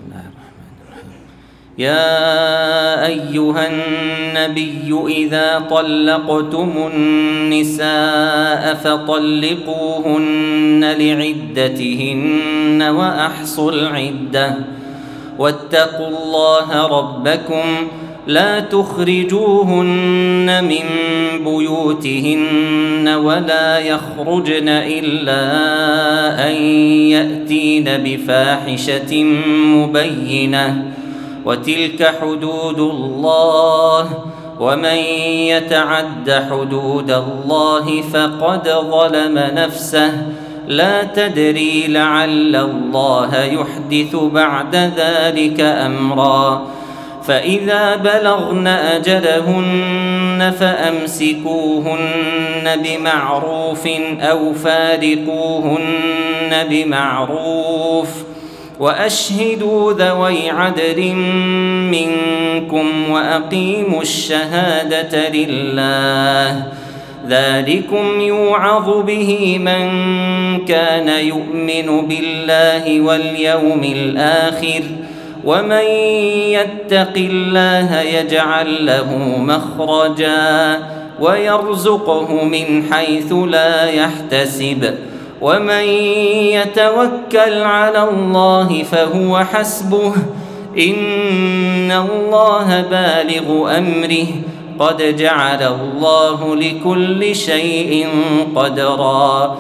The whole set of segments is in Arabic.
يا أيها النبي إذا طلقتم النساء فطلقوهن لعدتهن وأحصوا العدة واتقوا الله ربكم لا تخرجوهن من بيوتهن ولا يخرجن إلا أن يأتين بفاحشة مبينة وتلك حدود الله ومن يتعد حدود الله فقد ظلم نفسه لا تدري لعل الله يحدث بعد ذلك أمرا فإذا بلغن أجلهن فأمسكوهن بمعروف أو فارقوهن بمعروف وأشهدوا ذوي عدل منكم وأقيموا الشهادة لله ذلكم يوعظ به من كان يؤمن بالله واليوم الآخر ومن يتق الله يجعل له مخرجا ويرزقه من حيث لا يحتسب ومن يتوكل على الله فهو حسبه إن الله بالغ أمره قد جعل الله لكل شيء قدرا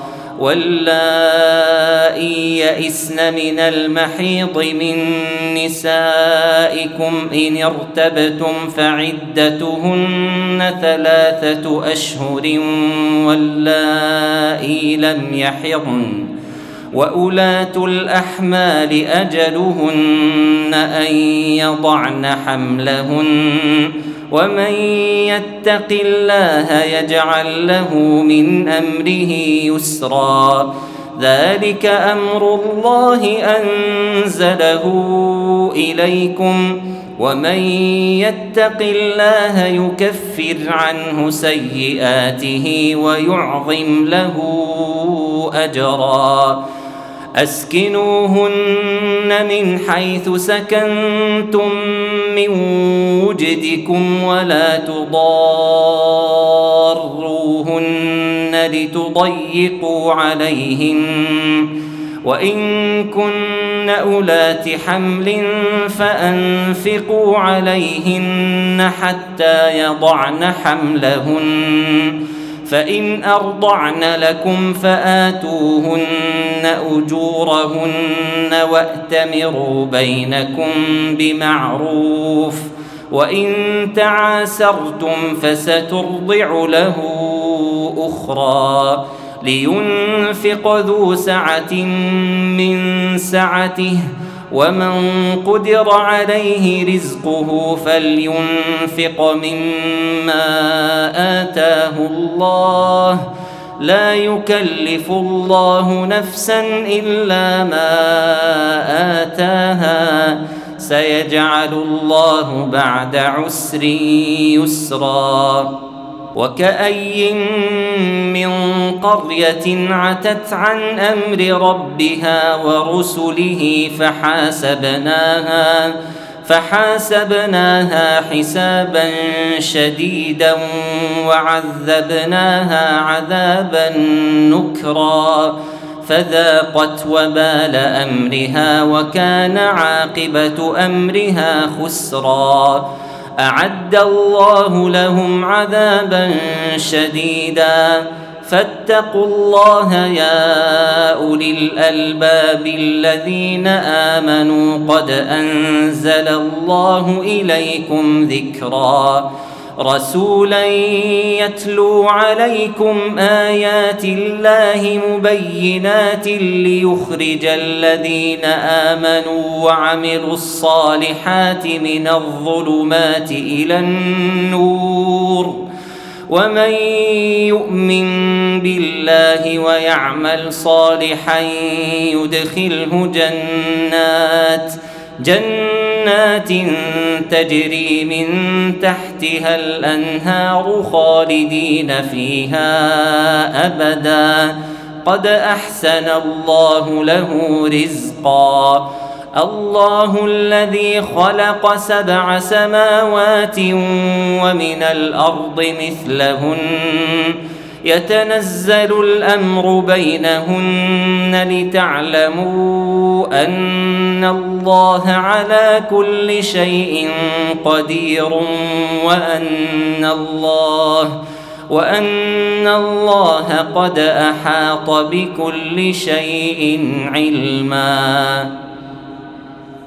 واللائي يئسن من المحيض من نسائكم إن ارتبتم فعدتهن 3 أشهر واللائي لم يحضن وأولاة الأحمال أجلهن أن يضعن حملهن ومن يتق الله يجعل له من أمره يسرا ذلك أمر الله أنزله إليكم ومن يتق الله يكفر عنه سيئاته ويعظم له أجرا أسكنوهن من حيث سكنتم من وجدكم ولا تضاروهن لتضيقوا عليهن وإن كن أولات حمل فأنفقوا عليهن حتى يضعن حملهن فإن أرضعن لكم فآتوهن أجورهن وأتمروا بينكم بمعروف وإن تعاسرتم فسترضع له أخرى لينفق ذو سعة من سعته ومن قدر عليه رزقه فلينفق مما آتاه الله لا يكلف الله نفسا إلا ما آتاها سيجعل الله بعد عسر يسرا وكأي من قرية عتت عن أمر ربها ورسله فحاسبناها حسابا شديدا وعذبناها عذابا نكرا فذاقت وبال أمرها وكان عاقبة أمرها خسرا أعد الله لهم عذابا شديدا فاتقوا الله يا أولي الألباب الذين آمنوا قد أنزل الله إليكم ذكرا رسولا يتلو عليكم آيات الله مبينات ليخرج الذين آمنوا وعملوا الصالحات من الظلمات إلى النور ومن يؤمن بالله ويعمل صالحا يدخله جنات تجري من تحتها الأنهار خالدين فيها أبدا قد أحسن الله له رزقا الله الذي خلق 7 سماوات ومن الأرض مثلهن يتنزل الأمر بينهن لتعلموا أن الله على كل شيء قدير وأن الله قد أحاط بكل شيء علما.